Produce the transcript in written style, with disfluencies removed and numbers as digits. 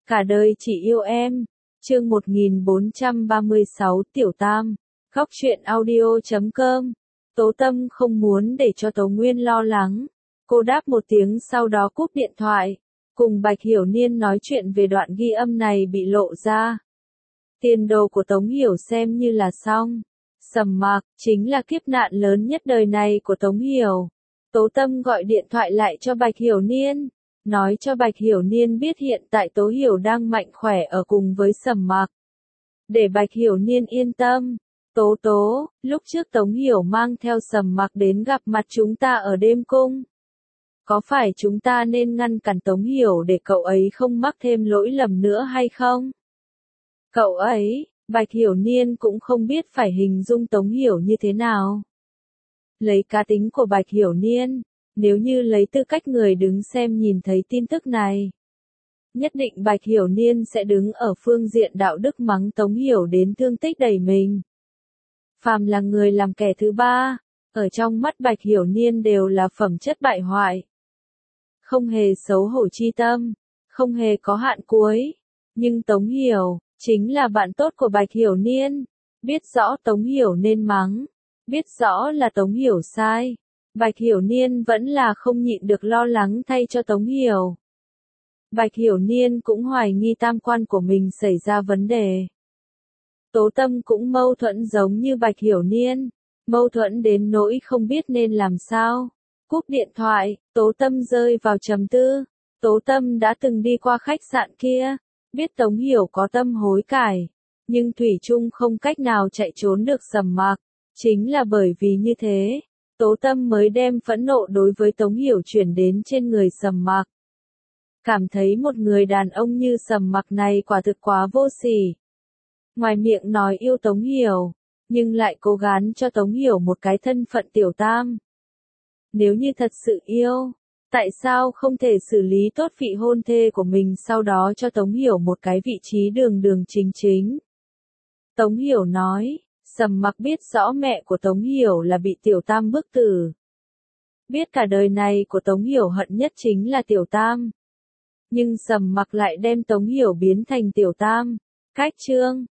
Cả đời chỉ yêu em. Chương 1436 Tiểu Tam. Góc truyện audio.com. Tố Tâm không muốn để cho Tố Nguyên lo lắng. Cô đáp một tiếng sau đó cúp điện thoại. Cùng Bạch Hiểu Niên nói chuyện về đoạn ghi âm này bị lộ ra. Tiền đồ của Tống Hiểu xem như là xong. Sầm Mặc chính là kiếp nạn lớn nhất đời này của Tống Hiểu. Tố Tâm gọi điện thoại lại cho Bạch Hiểu Niên. Nói cho Bạch Hiểu Niên biết hiện tại Tố Hiểu đang mạnh khỏe ở cùng với Sầm Mặc. Để Bạch Hiểu Niên yên tâm. Tố, lúc trước Tống Hiểu mang theo Sầm Mặc đến gặp mặt chúng ta ở đêm cung. Có phải chúng ta nên ngăn cản Tống Hiểu để cậu ấy không mắc thêm lỗi lầm nữa hay không? Cậu ấy, Bạch Hiểu Niên cũng không biết phải hình dung Tống Hiểu như thế nào. Lấy cá tính của Bạch Hiểu Niên, nếu như lấy tư cách người đứng xem nhìn thấy tin tức này, nhất định Bạch Hiểu Niên sẽ đứng ở phương diện đạo đức mắng Tống Hiểu đến thương tích đầy mình. Phàm là người làm kẻ thứ ba, ở trong mắt Bạch Hiểu Niên đều là phẩm chất bại hoại. Không hề xấu hổ chi tâm, không hề có hạn cuối. Nhưng Tống Hiểu, chính là bạn tốt của Bạch Hiểu Niên. Biết rõ Tống Hiểu nên mắng, biết rõ là Tống Hiểu sai. Bạch Hiểu Niên vẫn là không nhịn được lo lắng thay cho Tống Hiểu. Bạch Hiểu Niên cũng hoài nghi tam quan của mình xảy ra vấn đề. Tố Tâm cũng mâu thuẫn giống như Bạch Hiểu Niên, mâu thuẫn đến nỗi không biết nên làm sao. Cúp điện thoại, Tố Tâm rơi vào trầm tư. Tố Tâm đã từng đi qua khách sạn kia, biết Tống Hiểu có tâm hối cải, nhưng thủy chung không cách nào chạy trốn được Sầm Mặc. Chính là bởi vì như thế, Tố Tâm mới đem phẫn nộ đối với Tống Hiểu chuyển đến trên người Sầm Mặc. Cảm thấy một người đàn ông như Sầm Mặc này quả thực quá vô sỉ. Ngoài miệng nói yêu Tống Hiểu, nhưng lại cố gắng cho Tống Hiểu một cái thân phận tiểu tam. Nếu như thật sự yêu, tại sao không thể xử lý tốt vị hôn thê của mình sau đó cho Tống Hiểu một cái vị trí đường đường chính chính? Tống Hiểu nói, Sầm Mặc biết rõ mẹ của Tống Hiểu là bị tiểu tam bức tử. Biết cả đời này của Tống Hiểu hận nhất chính là tiểu tam. Nhưng Sầm Mặc lại đem Tống Hiểu biến thành tiểu tam. Cách chương